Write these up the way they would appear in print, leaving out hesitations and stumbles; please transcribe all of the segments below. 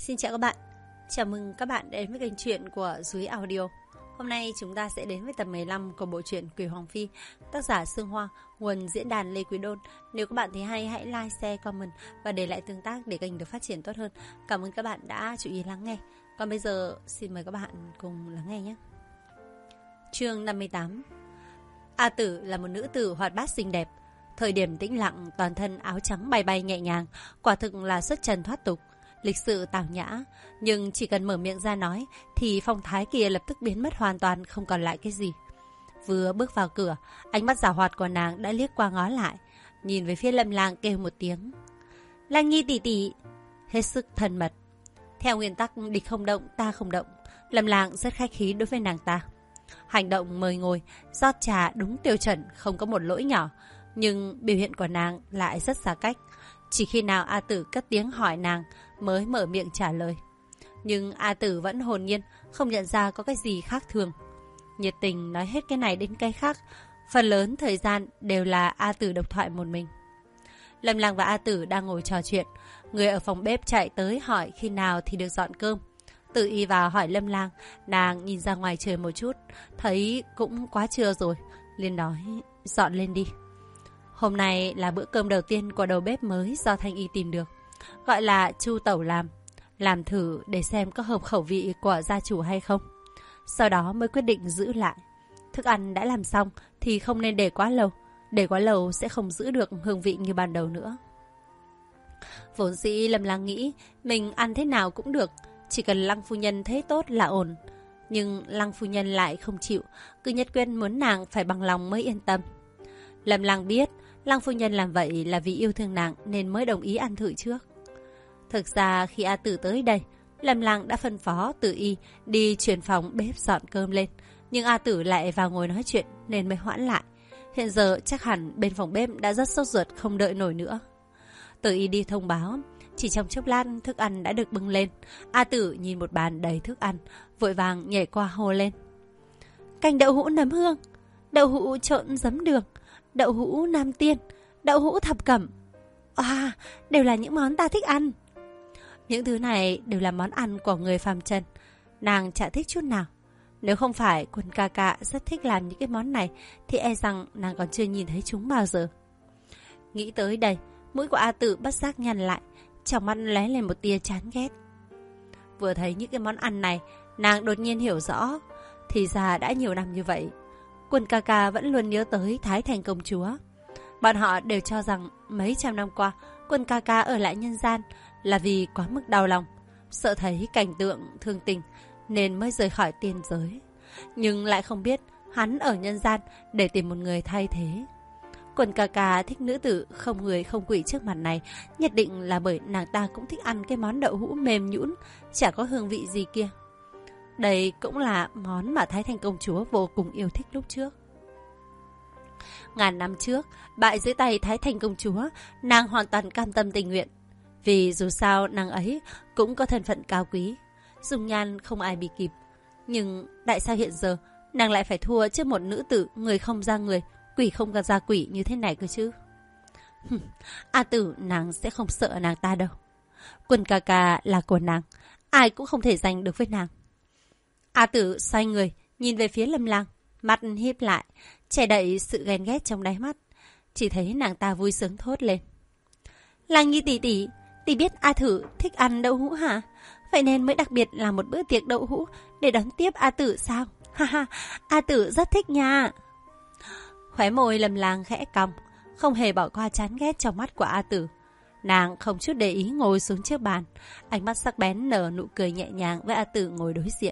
Xin chào các bạn. Chào mừng các bạn đến với kênh truyện của Duy Audio. Hôm nay chúng ta sẽ đến với tập 15 của bộ truyện Quỷ Hoàng Phi, tác giả Sương Hoa, nguồn diễn đàn Lê Quý Đôn. Nếu các bạn thấy hay, hãy like, share, comment và để lại tương tác để kênh được phát triển tốt hơn. Cảm ơn các bạn đã chú ý lắng nghe. Còn bây giờ xin mời các bạn cùng lắng nghe nhé. Chương 58. A Tử là một nữ tử hoạt bát xinh đẹp. Thời điểm tĩnh lặng, toàn thân áo trắng bay bay nhẹ nhàng, quả thực là xuất trần thoát tục, lịch sự tào nhã. Nhưng chỉ cần mở miệng ra nói thì phong thái kia lập tức biến mất hoàn toàn, không còn lại cái gì. Vừa bước vào cửa, ánh mắt giảo hoạt của nàng đã liếc qua ngó lại, nhìn về phía Lâm Lang kêu một tiếng: "Lang Nhi tỷ tỷ", hết sức thân mật. Theo nguyên tắc địch không động ta không động, Lâm Lang rất khách khí đối với nàng ta. Hành động mời ngồi, rót trà đúng tiêu chuẩn, không có một lỗi nhỏ. Nhưng biểu hiện của nàng lại rất xa cách. Chỉ khi nào A Tử cất tiếng hỏi nàng mới mở miệng trả lời. Nhưng A Tử vẫn hồn nhiên, không nhận ra có cái gì khác thường. Nhiệt tình nói hết cái này đến cái khác. Phần lớn thời gian đều là A Tử độc thoại một mình. Lâm Lang và A Tử đang ngồi trò chuyện. Người ở phòng bếp chạy tới hỏi khi nào thì được dọn cơm. Tự y vào hỏi Lâm Lang. Nàng nhìn ra ngoài trời một chút, thấy cũng quá trưa rồi, liền nói: "Dọn lên đi." Hôm nay là bữa cơm đầu tiên của đầu bếp mới do Thanh Y tìm được, gọi là Chu Tẩu làm thử để xem có hợp khẩu vị của gia chủ hay không. Sau đó mới quyết định giữ lại. Thức ăn đã làm xong thì không nên để quá lâu sẽ không giữ được hương vị như ban đầu nữa. Vốn dĩ Lâm Lang nghĩ mình ăn thế nào cũng được, chỉ cần Lăng phu nhân thấy tốt là ổn. Nhưng Lăng phu nhân lại không chịu, cứ nhất quyết muốn nàng phải bằng lòng mới yên tâm. Lâm Lang biết Lăng phu nhân làm vậy là vì yêu thương nàng nên mới đồng ý ăn thử trước. Thực ra khi A Tử tới đây, Lâm Lang đã phân phó Tử Y đi chuyển phòng bếp dọn cơm lên, nhưng A Tử lại vào ngồi nói chuyện nên mới hoãn lại. Hiện giờ chắc hẳn bên phòng bếp đã rất sốt ruột không đợi nổi nữa. Tử Y đi thông báo, chỉ trong chốc lát thức ăn đã được bưng lên. A Tử nhìn một bàn đầy thức ăn, vội vàng nhảy qua hô lên: "Canh đậu hũ nấm hương, đậu hũ trộn giấm đường, đậu hũ nam tiên, đậu hũ thập cẩm. Đều là những món ta thích ăn." Những thứ này đều là món ăn của người phàm trần, nàng chả thích chút nào. Nếu không phải Quân ca ca rất thích làm những cái món này thì e rằng nàng còn chưa nhìn thấy chúng bao giờ. Nghĩ tới đây, mũi của A Tử bất giác nhăn lại, trong mắt lóe lên một tia chán ghét. Vừa thấy những cái món ăn này, nàng đột nhiên hiểu rõ, thì ra đã nhiều năm như vậy, Quân ca ca vẫn luôn nhớ tới Thái Thành công chúa. Bọn họ đều cho rằng mấy trăm năm qua Quân ca ca ở lại nhân gian là vì quá mức đau lòng, sợ thấy cảnh tượng thương tình nên mới rời khỏi tiên giới. Nhưng lại không biết hắn ở nhân gian để tìm một người thay thế. Quân ca ca thích nữ tử không người không quỷ trước mặt này, nhất định là bởi nàng ta cũng thích ăn cái món đậu hũ mềm nhũn, chả có hương vị gì kia. Đây cũng là món mà Thái Thành công chúa vô cùng yêu thích lúc trước. Ngàn năm trước, bại dưới tay Thái Thành công chúa, nàng hoàn toàn cam tâm tình nguyện. Vì dù sao nàng ấy cũng có thân phận cao quý, dung nhan không ai bị kịp. Nhưng tại sao hiện giờ nàng lại phải thua trước một nữ tử người không ra người, quỷ không ra quỷ như thế này cơ chứ? A Tử nàng sẽ không sợ nàng ta đâu. Quân ca ca là của nàng, ai cũng không thể giành được với nàng. A Tử xoay người, nhìn về phía Lâm Lang, mắt híp lại, che đậy sự ghen ghét trong đáy mắt. Chỉ thấy nàng ta vui sướng thốt lên: "Lang Nhi tỷ tỷ, tỷ biết A Tử thích ăn đậu hũ hả? Vậy nên mới đặc biệt làm một bữa tiệc đậu hũ để đón tiếp A Tử sao? Ha, A Tử rất thích nha." Khóe môi Lâm Lang khẽ cong, không hề bỏ qua chán ghét trong mắt của A Tử. Nàng không chút để ý ngồi xuống trước bàn, ánh mắt sắc bén nở nụ cười nhẹ nhàng với A Tử ngồi đối diện.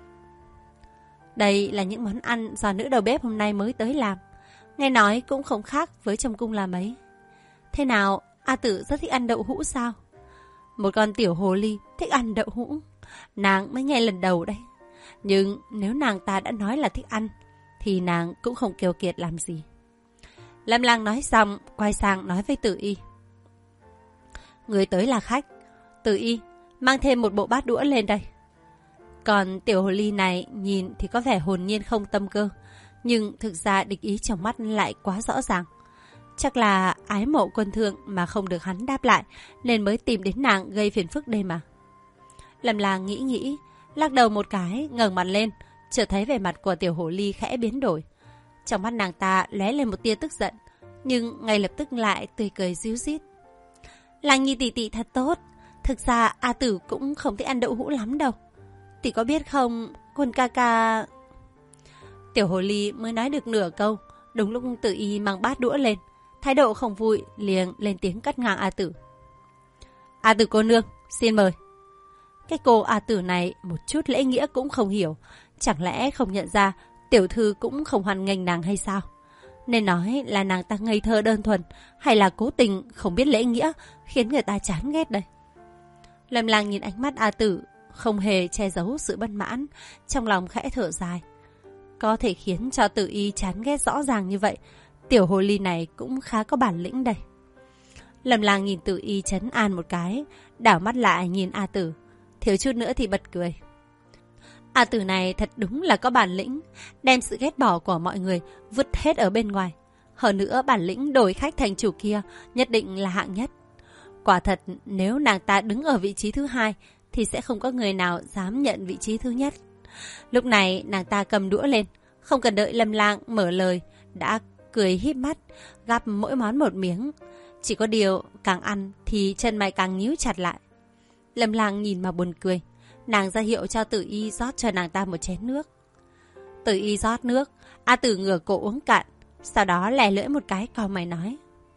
Đây là những món ăn do nữ đầu bếp hôm nay mới tới làm, nghe nói cũng không khác với trong cung làm ấy. Thế nào, A Tử rất thích ăn đậu hũ sao? Một con tiểu hồ ly thích ăn đậu hũ, nàng mới nghe lần đầu đấy. Nhưng nếu nàng ta đã nói là thích ăn thì nàng cũng không keo kiệt làm gì. Lâm Lang nói xong, quay sang nói với Tử Y: "Người tới là khách, Tử Y, mang thêm một bộ bát đũa lên đây." Còn tiểu hồ ly này nhìn thì có vẻ hồn nhiên không tâm cơ, nhưng thực ra địch ý trong mắt lại quá rõ ràng. Chắc là ái mộ Quân Thương mà không được hắn đáp lại nên mới tìm đến nàng gây phiền phức đây mà. Lâm Lang nghĩ, lắc đầu một cái, ngẩng mặt lên, chợt thấy vẻ mặt của tiểu hồ ly khẽ biến đổi. Trong mắt nàng ta lóe lên một tia tức giận, nhưng ngay lập tức lại tươi cười ríu rít. Lang Nhi tỷ tỷ thật tốt, thực ra A Tử cũng không thích ăn đậu hũ lắm đâu. Tỷ có biết không, Quân ca ca... Tiểu hồ ly mới nói được nửa câu, đúng lúc Tử Y mang bát đũa lên, thái độ không vui, liền lên tiếng cắt ngang A Tử. A Tử cô nương, xin mời. Cái cô A Tử này một chút lễ nghĩa cũng không hiểu, chẳng lẽ không nhận ra tiểu thư cũng không hoan nghênh nàng hay sao? Nên nói là nàng ta ngây thơ đơn thuần, hay là cố tình không biết lễ nghĩa, khiến người ta chán ghét đây? Lâm Lang nhìn ánh mắt A Tử, không hề che giấu sự bất mãn, trong lòng khẽ thở dài. Có thể khiến cho Tử Y chán ghét rõ ràng như vậy, tiểu hồ ly này cũng khá có bản lĩnh đây. Lâm Lang nhìn Tử Y trấn an một cái, đảo mắt lại nhìn A Tử, thiếu chút nữa thì bật cười. A Tử này thật đúng là có bản lĩnh, đem sự ghét bỏ của mọi người vứt hết ở bên ngoài. Hơn nữa bản lĩnh đổi khách thành chủ kia nhất định là hạng nhất. Quả thật nếu nàng ta đứng ở vị trí thứ hai thì sẽ không có người nào dám nhận vị trí thứ nhất. Lúc này nàng ta cầm đũa lên, không cần đợi Lâm Lang mở lời, đã cười híp mắt, gắp mỗi món một miếng. Chỉ có điều càng ăn thì chân mày càng nhíu chặt lại. Lâm Lang nhìn mà buồn cười, nàng ra hiệu cho Tử Y rót cho nàng ta một chén nước. Tử Y rót nước, A Tử ngửa cổ uống cạn, sau đó lè lưỡi một cái cau mày nói.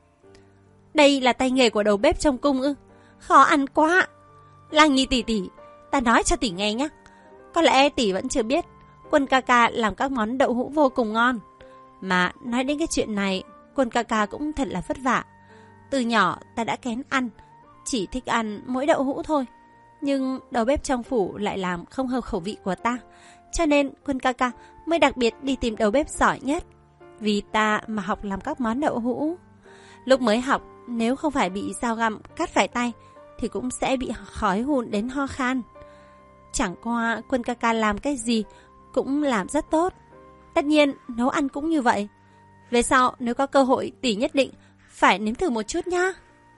Đây là tay nghề của đầu bếp trong cung ư? Khó ăn quá. Lang Nhi tỷ tỷ, ta nói cho tỷ nghe nhé. Có lẽ tỷ vẫn chưa biết, Quân ca ca làm các món đậu hũ vô cùng ngon. Mà nói đến cái chuyện này, Quân ca ca cũng thật là vất vả. Từ nhỏ ta đã kén ăn, chỉ thích ăn mỗi đậu hũ thôi. Nhưng đầu bếp trong phủ lại làm không hợp khẩu vị của ta, cho nên Quân ca ca mới đặc biệt đi tìm đầu bếp giỏi nhất, vì ta mà học làm các món đậu hũ. Lúc mới học, nếu không phải bị dao găm cắt phải tay thì cũng sẽ bị khói hun đến ho khan. Chẳng qua Quân ca ca làm cái gì cũng làm rất tốt. Tất nhiên nấu ăn cũng như vậy. Về sau nếu có cơ hội tỷ nhất định phải nếm thử một chút nhá.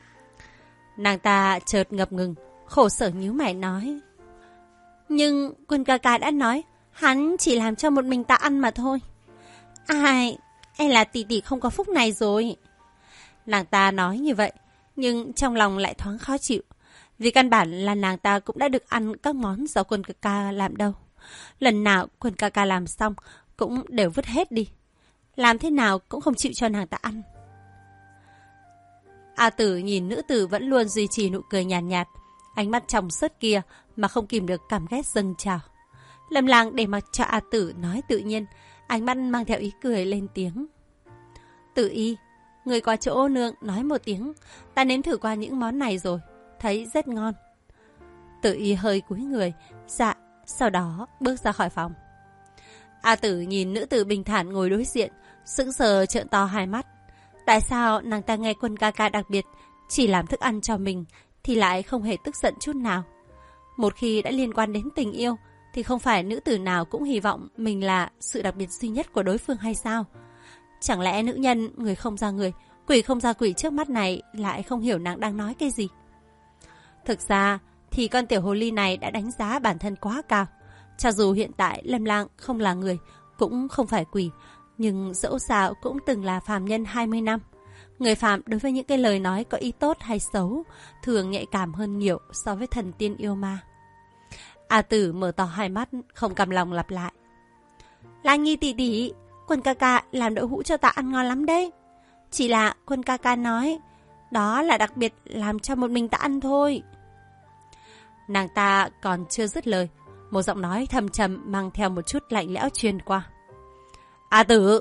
Nàng ta chợt ngập ngừng, khổ sở nhíu mày nói. Nhưng Quân ca ca đã nói hắn chỉ làm cho một mình ta ăn mà thôi. Ai, e là tỷ tỷ không có phúc này rồi. Nàng ta nói như vậy, nhưng trong lòng lại thoáng khó chịu. Vì căn bản là nàng ta cũng đã được ăn các món do Quân ca ca làm đâu. Lần nào Quân ca ca làm xong cũng đều vứt hết đi. Làm thế nào cũng không chịu cho nàng ta ăn. A Tử nhìn nữ tử vẫn luôn duy trì nụ cười nhàn nhạt, ánh mắt trong suốt kia mà không kìm được cảm ghét dâng trào. Lâm Lang để mặc cho A Tử nói tự nhiên, ánh mắt mang theo ý cười lên tiếng. Tử Y, người qua chỗ nương nói một tiếng, ta nếm thử qua những món này rồi, thấy rất ngon. Tử Y hơi cúi người, dạ, sau đó bước ra khỏi phòng. A Tử nhìn nữ tử bình thản ngồi đối diện, sững sờ trợn to hai mắt. Tại sao nàng ta nghe Quân ca ca đặc biệt chỉ làm thức ăn cho mình thì lại không hề tức giận chút nào? Một khi đã liên quan đến tình yêu thì không phải nữ tử nào cũng hy vọng mình là sự đặc biệt duy nhất của đối phương hay sao? Chẳng lẽ nữ nhân người không ra người, quỷ không ra quỷ trước mắt này lại không hiểu nàng đang nói cái gì? Thực ra thì con tiểu hồ ly này đã đánh giá bản thân quá cao. Cho dù hiện tại Lâm Lang không là người, cũng không phải quỷ, nhưng dẫu sao cũng từng là phàm nhân 20 năm. Người phàm đối với những cái lời nói có ý tốt hay xấu thường nhạy cảm hơn nhiều so với thần tiên yêu ma. A Tử mở to hai mắt, không cam lòng lặp lại. Lang Nhi tỷ tỷ, Quân ca ca làm đậu hũ cho ta ăn ngon lắm đấy. Chỉ là Quân ca ca nói, đó là đặc biệt làm cho một mình ta ăn thôi. Nàng ta còn chưa dứt lời, một giọng nói thầm trầm mang theo một chút lạnh lẽo truyền qua. A Tử!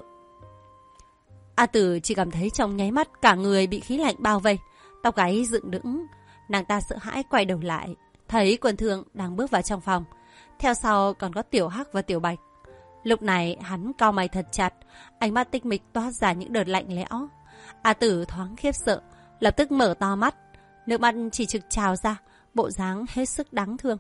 A Tử chỉ cảm thấy trong nháy mắt cả người bị khí lạnh bao vây, tóc gáy dựng đứng. Nàng ta sợ hãi quay đầu lại, thấy Quân Thương đang bước vào trong phòng. Theo sau còn có Tiểu Hắc và Tiểu Bạch. Lúc này hắn cau mày thật chặt, ánh mắt tinh mịch toát ra những đợt lạnh lẽo. A Tử thoáng khiếp sợ, lập tức mở to mắt, nước mắt chỉ trực trào ra, bộ dáng hết sức đáng thương.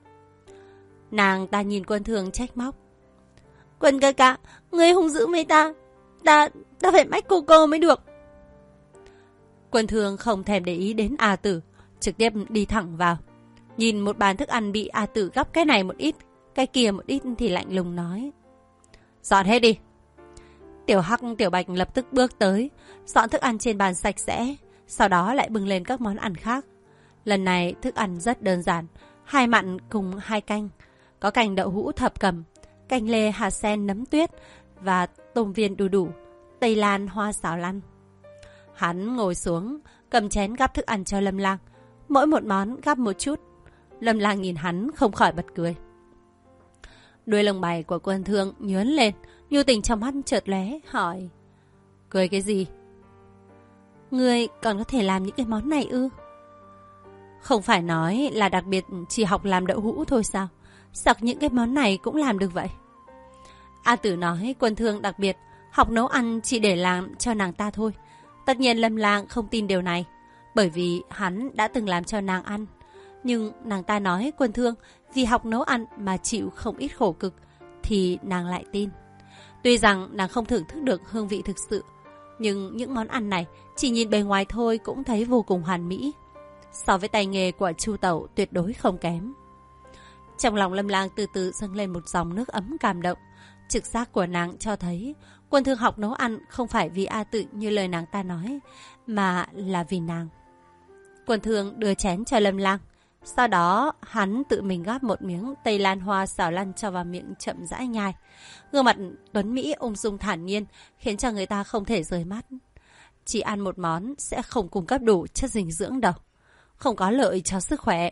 Nàng ta nhìn Quân Thương trách móc. Quân ca ca, ngươi hung dữ với ta phải mách cô mới được. Quân Thương không thèm để ý đến A Tử, trực tiếp đi thẳng vào. Nhìn một bàn thức ăn bị A Tử gắp cái này một ít, cái kia một ít thì lạnh lùng nói. Dọn hết đi. Tiểu Hắc Tiểu Bạch lập tức bước tới, dọn thức ăn trên bàn sạch sẽ, sau đó lại bưng lên các món ăn khác. Lần này thức ăn rất đơn giản, 2 mặn cùng 2 canh. Có canh đậu hũ thập cẩm, canh lê hạt sen nấm tuyết và tôm viên đu đủ, tây lan hoa xào lăn. Hắn ngồi xuống, cầm chén gắp thức ăn cho Lâm Lang, mỗi một món gắp một chút. Lâm Lang nhìn hắn không khỏi bật cười. Đuôi lông mày của Quân Thương nhướng lên, nhu tình trong mắt chợt lóe, hỏi: cười cái gì? Ngươi còn có thể làm những cái món này ư? Không phải nói là đặc biệt chỉ học làm đậu hũ thôi sao? Sao những cái món này cũng làm được vậy? A Tử nói Quân Thương đặc biệt học nấu ăn chỉ để làm cho nàng ta thôi. Tất nhiên Lâm Lang không tin điều này, bởi vì hắn đã từng làm cho nàng ăn. Nhưng nàng ta nói Quân Thương vì học nấu ăn mà chịu không ít khổ cực, thì nàng lại tin. Tuy rằng nàng không thưởng thức được hương vị thực sự, nhưng những món ăn này chỉ nhìn bề ngoài thôi cũng thấy vô cùng hoàn mỹ. So với tay nghề của Chu Tẩu tuyệt đối không kém. Trong lòng Lâm Lang từ từ dâng lên một dòng nước ấm cảm động. Trực giác của nàng cho thấy Quân Thương học nấu ăn không phải vì A Tử như lời nàng ta nói, mà là vì nàng. Quân Thương đưa chén cho Lâm Lang, sau đó hắn tự mình gắp một miếng tây lan hoa xào lăn cho vào miệng chậm rãi nhai. Gương mặt tuấn Mỹ ung dung thản nhiên khiến cho người ta không thể rời mắt. Chỉ ăn một món sẽ không cung cấp đủ chất dinh dưỡng đâu, không có lợi cho sức khỏe.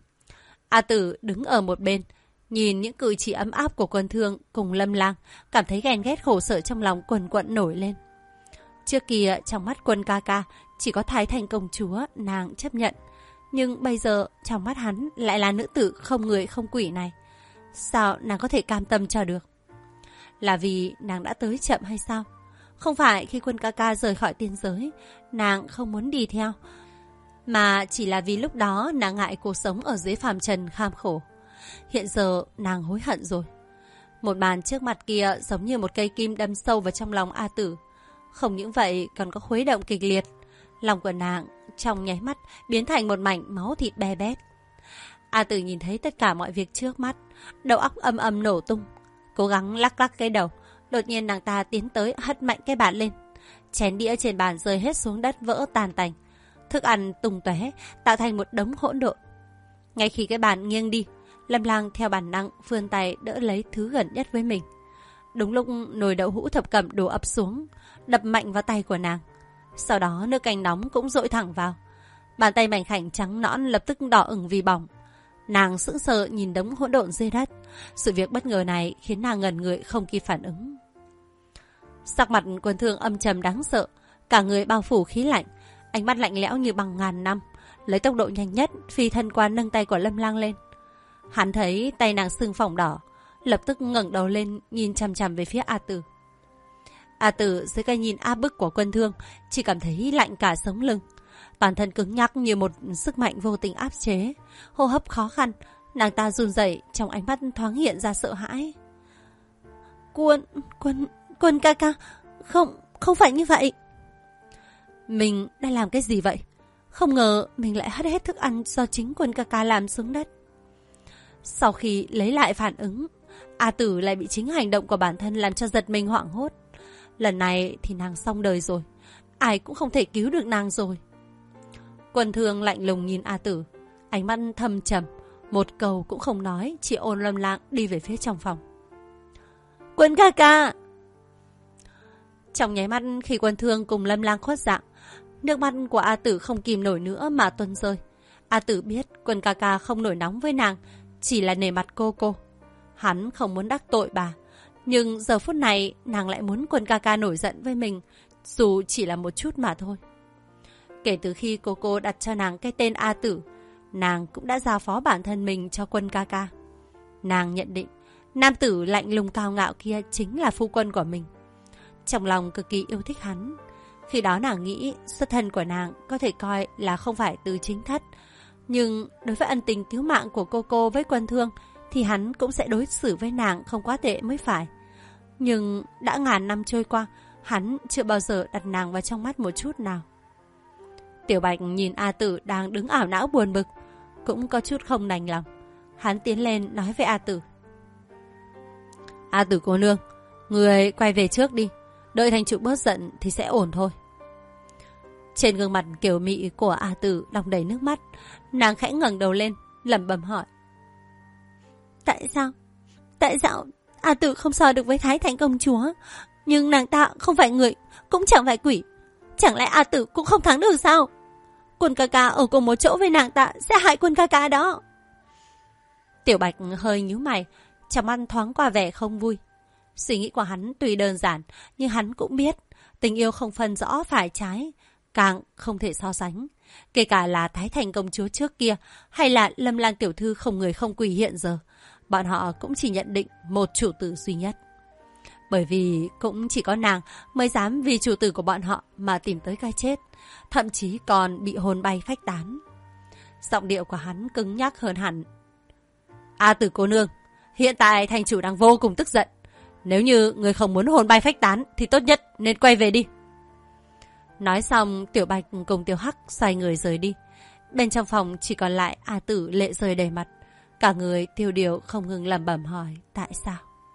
A Tử đứng ở một bên, nhìn những cử chỉ ấm áp của Quân Thương cùng Lâm Lang, cảm thấy ghen ghét khổ sở trong lòng quần quận nổi lên. Trước kia trong mắt Quân ca ca chỉ có Thái Thành công chúa nàng chấp nhận, nhưng bây giờ trong mắt hắn lại là nữ tử không người không quỷ này. Sao nàng có thể cam tâm cho được? Là vì nàng đã tới chậm hay sao? Không phải khi Quân ca ca rời khỏi tiên giới, nàng không muốn đi theo, mà chỉ là vì lúc đó nàng ngại cuộc sống ở dưới phàm trần kham khổ. Hiện giờ nàng hối hận rồi. Một màn trước mặt kia giống như một cây kim đâm sâu vào trong lòng A Tử. Không những vậy còn có khuấy động kịch liệt. Lòng của nàng trong nháy mắt biến thành một mảnh máu thịt be bét. A Tử nhìn thấy tất cả mọi việc trước mắt, đầu óc âm âm nổ tung, cố gắng lắc lắc cái đầu. Đột nhiên nàng ta tiến tới hất mạnh cái bàn lên. Chén đĩa trên bàn rơi hết xuống đất vỡ tan tành. Thức ăn tung tóe tạo thành một đống hỗn độn. Ngay khi cái bàn nghiêng đi, Lâm Lang theo bản năng vươn tay đỡ lấy thứ gần nhất với mình. Đúng lúc nồi đậu hũ thập cẩm đổ ập xuống, đập mạnh vào tay của nàng. Sau đó nước canh nóng cũng dội thẳng vào. Bàn tay mảnh khảnh trắng nõn lập tức đỏ ửng vì bỏng. Nàng sững sờ nhìn đống hỗn độn dưới đất. Sự việc bất ngờ này khiến nàng ngẩn người không kịp phản ứng. Sắc mặt Quân Thương âm trầm đáng sợ, cả người bao phủ khí lạnh, ánh mắt lạnh lẽo như bằng ngàn năm, lấy tốc độ nhanh nhất phi thân qua nâng tay của Lâm Lang lên. Hắn thấy tay nàng sưng phỏng đỏ, lập tức ngẩng đầu lên nhìn chằm chằm về phía A Tử. A Tử dưới cái nhìn áp bức của Quân Thương chỉ cảm thấy lạnh cả sống lưng, toàn thân cứng nhắc như một sức mạnh vô tình áp chế, hô hấp khó khăn, nàng ta run rẩy, trong ánh mắt thoáng hiện ra sợ hãi. Quân ca ca, không phải như vậy. Mình đã làm cái gì vậy? Không ngờ mình lại hất hết thức ăn do chính Quân ca ca làm xuống đất. Sau khi lấy lại phản ứng, A Tử lại bị chính hành động của bản thân làm cho giật mình hoảng hốt. Lần này thì nàng xong đời rồi, ai cũng không thể cứu được nàng rồi. Quân Thương lạnh lùng nhìn A Tử, ánh mắt thâm trầm, một câu cũng không nói, chỉ ôm Lâm Lang đi về phía trong phòng. Quân ca ca! Trong nháy mắt khi Quân Thương cùng Lâm Lang khuất dạng, nước mắt của A Tử không kìm nổi nữa mà tuôn rơi. A Tử biết Quân ca ca không nổi nóng với nàng, chỉ là nể mặt cô. Hắn không muốn đắc tội bà, nhưng giờ phút này nàng lại muốn Quân ca ca nổi giận với mình, dù chỉ là một chút mà thôi. Kể từ khi cô đặt cho nàng cái tên A Tử, nàng cũng đã giao phó bản thân mình cho Quân ca ca. Nàng nhận định nam tử lạnh lùng cao ngạo kia chính là phu quân của mình. Trong lòng cực kỳ yêu thích hắn. Khi đó nàng nghĩ xuất thân của nàng có thể coi là không phải từ chính thất, nhưng đối với ân tình cứu mạng của cô với Quân Thương thì hắn cũng sẽ đối xử với nàng không quá tệ mới phải. Nhưng đã ngàn năm trôi qua, hắn chưa bao giờ đặt nàng vào trong mắt một chút nào. Tiểu Bạch nhìn A Tử đang đứng ảo não buồn bực, cũng có chút không đành lòng. Hắn tiến lên nói với A Tử. A Tử cô nương, người quay về trước đi. Đợi thành chủ bớt giận thì sẽ ổn thôi. Trên gương mặt kiều mị của A Tử đong đầy nước mắt. Nàng khẽ ngẩng đầu lên, lẩm bẩm hỏi. Tại sao A Tử không so được với Thái Thành công chúa? Nhưng nàng ta không phải người, cũng chẳng phải quỷ. Chẳng lẽ A Tử cũng không thắng được sao? Quân ca ca ở cùng một chỗ với nàng ta sẽ hại quân ca ca đó. Tiểu Bạch hơi nhíu mày, trong mắt thoáng qua vẻ không vui. Suy nghĩ của hắn tuy đơn giản, nhưng hắn cũng biết tình yêu không phân rõ phải trái, càng không thể so sánh. Kể cả là Thái Thành công chúa trước kia, hay là Lâm Lang tiểu thư không người không quỷ hiện giờ, bọn họ cũng chỉ nhận định một chủ tử duy nhất. Bởi vì cũng chỉ có nàng mới dám vì chủ tử của bọn họ mà tìm tới cái chết, thậm chí còn bị hồn bay phách tán. Giọng điệu của hắn cứng nhắc hơn hẳn. A Tử cô nương, hiện tại thành chủ đang vô cùng tức giận. Nếu như người không muốn hồn bay phách tán thì tốt nhất nên quay về đi. Nói xong, Tiểu Bạch cùng Tiểu Hắc xoay người rời đi. Bên trong phòng chỉ còn lại A Tử lệ rơi đầy mặt. Cả người tiêu điều không ngừng lẩm bẩm hỏi tại sao.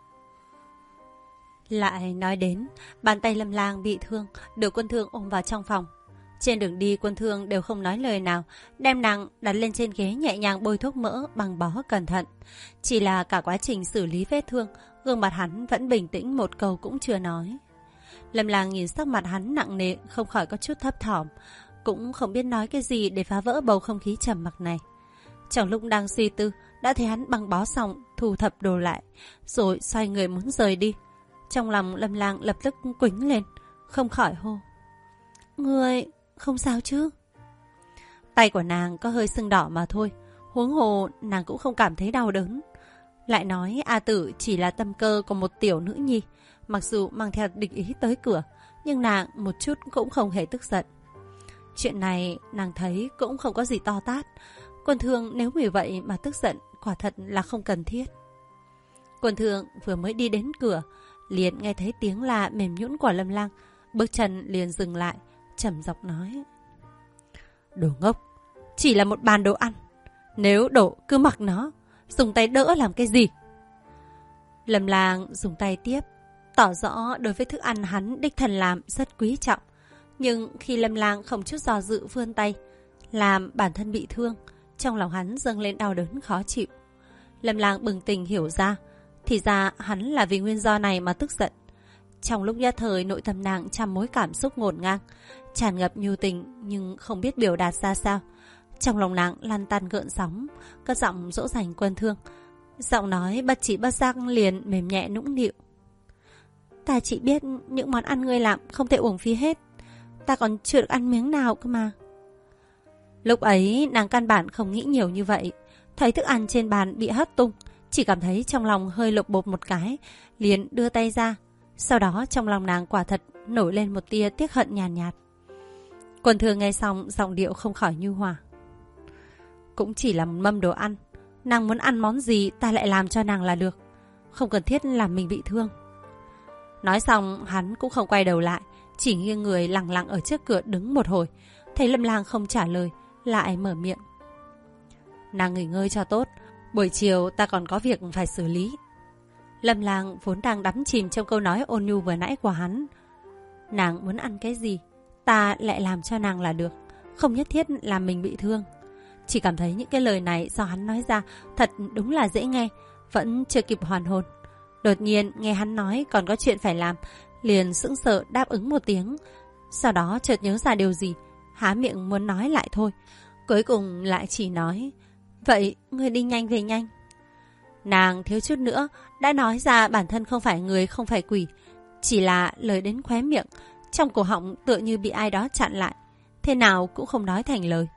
Lại nói đến, bàn tay Lâm Lang bị thương, được Quân Thương ôm vào trong phòng. Trên đường đi Quân Thương đều không nói lời nào, đem nàng đặt lên trên ghế nhẹ nhàng bôi thuốc mỡ băng bó cẩn thận. Chỉ là cả quá trình xử lý vết thương, gương mặt hắn vẫn bình tĩnh, một câu cũng chưa nói. Lâm Lang nhìn sắc mặt hắn nặng nề, không khỏi có chút thấp thỏm, cũng không biết nói cái gì để phá vỡ bầu không khí trầm mặc này. Trong lúc đang suy tư, đã thấy hắn băng bó xong, thu thập đồ lại, rồi xoay người muốn rời đi. Trong lòng Lâm Lang lập tức quĩnh lên, không khỏi hô. Người không sao chứ? Tay của nàng có hơi sưng đỏ mà thôi, huống hồ nàng cũng không cảm thấy đau đớn. Lại nói A Tử chỉ là tâm cơ của một tiểu nữ nhi, mặc dù mang theo địch ý tới cửa, nhưng nàng một chút cũng không hề tức giận. Chuyện này nàng thấy cũng không có gì to tát. Quân Thương nếu vì vậy mà tức giận, quả thật là không cần thiết. Quân Thương vừa mới đi đến cửa, liền nghe thấy tiếng la mềm nhũn của Lâm Lang, bước chân liền dừng lại, trầm giọng nói. Đồ ngốc, chỉ là một bàn đồ ăn, nếu đổ cứ mặc nó, dùng tay đỡ làm cái gì? Lâm Lang dùng tay tiếp, tỏ rõ đối với thức ăn hắn đích thân làm rất quý trọng. Nhưng khi Lâm Lang không chút do dự vươn tay, làm bản thân bị thương, trong lòng hắn dâng lên đau đớn khó chịu. Lâm Lang bừng tỉnh hiểu ra, thì ra hắn là vì nguyên do này mà tức giận. Trong lúc nhất thời nội tâm nàng trăm mối cảm xúc ngổn ngang, tràn ngập nhu tình nhưng không biết biểu đạt ra sao. Trong lòng nàng lăn tăn gợn sóng, cất giọng dỗ dành Quân Thương. Giọng nói bất chỉ bất giác liền mềm nhẹ nũng nịu. Ta chỉ biết những món ăn ngươi làm không thể uổng phí hết. Ta còn chưa được ăn miếng nào cơ mà. Lúc ấy nàng căn bản không nghĩ nhiều như vậy. Thấy thức ăn trên bàn bị hất tung, chỉ cảm thấy trong lòng hơi lộp bộp một cái, liền đưa tay ra. Sau đó trong lòng nàng quả thật nổi lên một tia tiếc hận nhàn nhạt. Quân Thương nghe xong giọng điệu không khỏi nhu hòa. Cũng chỉ là một mâm đồ ăn, nàng muốn ăn món gì ta lại làm cho nàng là được, không cần thiết làm mình bị thương. Nói xong hắn cũng không quay đầu lại, chỉ nghiêng người lặng lặng ở trước cửa đứng một hồi. Thấy Lâm Lang không trả lời, lại mở miệng. Nàng nghỉ ngơi cho tốt, buổi chiều ta còn có việc phải xử lý. Lâm Lang vốn đang đắm chìm trong câu nói ôn nhu vừa nãy của hắn. Nàng muốn ăn cái gì, ta lại làm cho nàng là được, không nhất thiết làm mình bị thương. Chỉ cảm thấy những cái lời này do hắn nói ra thật đúng là dễ nghe, vẫn chưa kịp hoàn hồn. Đột nhiên nghe hắn nói còn có chuyện phải làm, liền sững sờ đáp ứng một tiếng. Sau đó chợt nhớ ra điều gì, há miệng muốn nói lại thôi, cuối cùng lại chỉ nói. Vậy ngươi đi nhanh về nhanh. Nàng thiếu chút nữa đã nói ra bản thân không phải người không phải quỷ, chỉ là lời đến khóe miệng, trong cổ họng tựa như bị ai đó chặn lại, thế nào cũng không nói thành lời.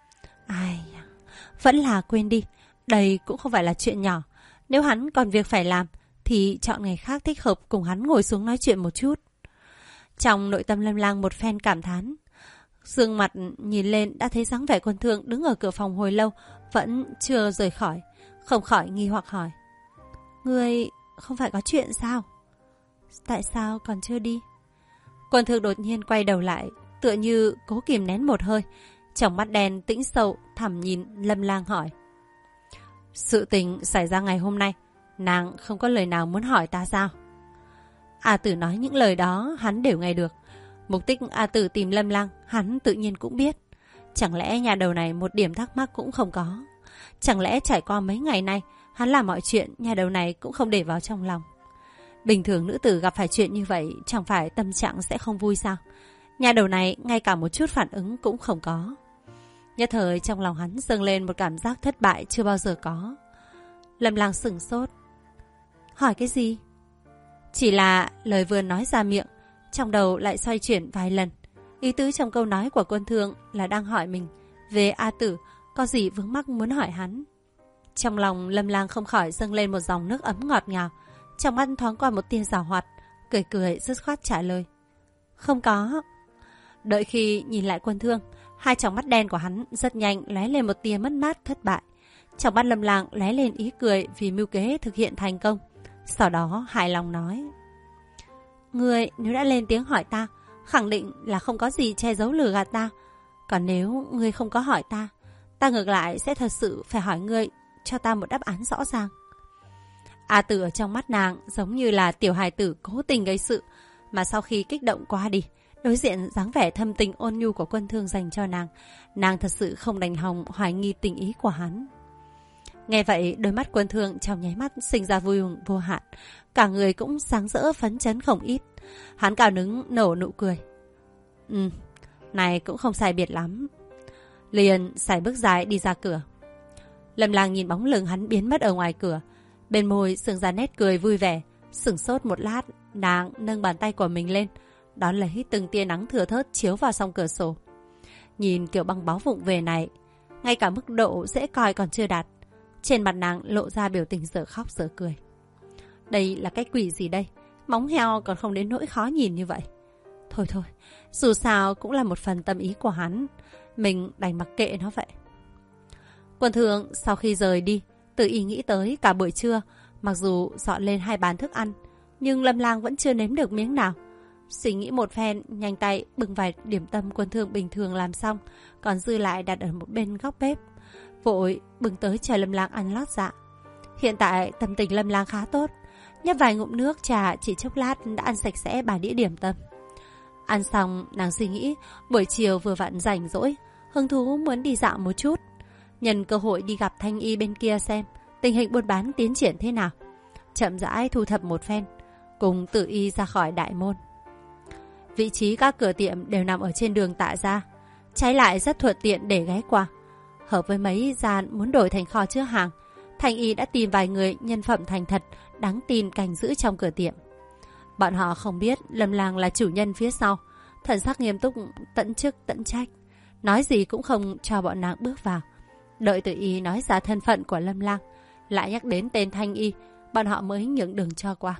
Ai, vẫn là quên đi, đây cũng không phải là chuyện nhỏ. Nếu hắn còn việc phải làm thì chọn ngày khác thích hợp cùng hắn ngồi xuống nói chuyện một chút. Trong nội tâm Lâm Lang một phen cảm thán, dương mặt nhìn lên đã thấy dáng vẻ Quân Thương đứng ở cửa phòng hồi lâu vẫn chưa rời khỏi, không khỏi nghi hoặc hỏi. Ngươi không phải có chuyện sao? Tại sao còn chưa đi? Quân Thương đột nhiên quay đầu lại, tựa như cố kìm nén một hơi, Trong mắt đen tĩnh sâu thẳm nhìn Lâm Lang hỏi. Sự tình xảy ra ngày hôm nay, nàng không có lời nào muốn hỏi ta sao? A Tử nói những lời đó hắn đều nghe được. Mục đích A Tử tìm Lâm Lang hắn tự nhiên cũng biết. Chẳng lẽ nhà đầu này một điểm thắc mắc cũng không có? Chẳng lẽ trải qua mấy ngày nay hắn làm mọi chuyện nhà đầu này cũng không để vào trong lòng? Bình thường nữ tử gặp phải chuyện như vậy chẳng phải tâm trạng sẽ không vui sao? Nhà đầu này ngay cả một chút phản ứng cũng không có. Nhất thời trong lòng hắn dâng lên một cảm giác thất bại chưa bao giờ có. Lâm Lang sửng sốt. Hỏi cái gì? Chỉ là lời vừa nói ra miệng, trong đầu lại xoay chuyển vài lần. Ý tứ trong câu nói của Quân Thương là đang hỏi mình về A Tử có gì vướng mắc muốn hỏi hắn. Trong lòng Lâm Lang không khỏi dâng lên một dòng nước ấm ngọt ngào, trong mắt thoáng qua một tia giảo hoạt, cười cười dứt khoát trả lời. Không có. Đợi khi nhìn lại Quân Thương, hai tròng mắt đen của hắn rất nhanh lóe lên một tia mất mát thất bại. Trong mắt Lâm Lang lóe lên ý cười vì mưu kế thực hiện thành công. Sau đó hài lòng nói. Ngươi nếu đã lên tiếng hỏi ta, khẳng định là không có gì che giấu lừa gạt ta. Còn nếu ngươi không có hỏi ta, ta ngược lại sẽ thật sự phải hỏi ngươi, cho ta một đáp án rõ ràng. A Tử ở trong mắt nàng giống như là tiểu hài tử cố tình gây sự, mà sau khi kích động qua đi, đối diện dáng vẻ thâm tình ôn nhu của Quân Thương dành cho nàng thật sự không đành lòng hoài nghi tình ý của hắn. Nghe vậy, đôi mắt Quân Thương trong nháy mắt sinh ra vui mừng vô hạn, cả người cũng sáng rỡ phấn chấn không ít. Hắn cao đứng nở nụ cười. Này cũng không sai biệt lắm. Liền sải bước dài đi ra cửa. Lâm Lang nhìn bóng lưng hắn biến mất ở ngoài cửa, bên môi sương ra nét cười vui vẻ. Sửng sốt một lát, nàng nâng bàn tay của mình lên, đón lấy từng tia nắng thưa thớt chiếu vào song cửa sổ. Nhìn kiểu băng bó vụng về này, ngay cả mức độ dễ coi còn chưa đạt. Trên mặt nàng lộ ra biểu tình dở khóc dở cười. Đây là cái quỷ gì đây? Móng heo còn không đến nỗi khó nhìn như vậy. Thôi, dù sao cũng là một phần tâm ý của hắn, mình đành mặc kệ nó vậy. Quân Thương sau khi rời đi, tự ý nghĩ tới cả buổi trưa, mặc dù dọn lên 2 bàn thức ăn, nhưng Lâm Lang vẫn chưa nếm được miếng nào. Suy nghĩ một phen, nhanh tay bưng vài điểm tâm Quân Thương bình thường làm xong, còn dư lại đặt ở một bên góc bếp. Vội bưng tới chờ Lâm Lang ăn lót dạ. Hiện tại tâm tình Lâm Lang khá tốt, nhấp vài ngụm nước trà chỉ chốc lát đã ăn sạch sẽ 3 đĩa điểm tâm. Ăn xong, nàng suy nghĩ buổi chiều vừa vặn rảnh rỗi, hứng thú muốn đi dạo một chút, nhân cơ hội đi gặp Thanh Y bên kia xem tình hình buôn bán tiến triển thế nào. Chậm rãi thu thập một phen, cùng Tử Y ra khỏi đại môn. Vị trí các cửa tiệm đều nằm ở trên đường Tạ Gia, trái lại rất thuận tiện để ghé qua. Hợp với mấy gian muốn đổi thành kho chứa hàng, Thanh Y đã tìm vài người nhân phẩm thành thật, đáng tin canh giữ trong cửa tiệm. Bọn họ không biết Lâm Lang là chủ nhân phía sau, thần sắc nghiêm túc tận chức tận trách, nói gì cũng không cho bọn nàng bước vào. Đợi Tử Y nói ra thân phận của Lâm Lang, lại nhắc đến tên Thanh Y, bọn họ mới nhường đường cho qua.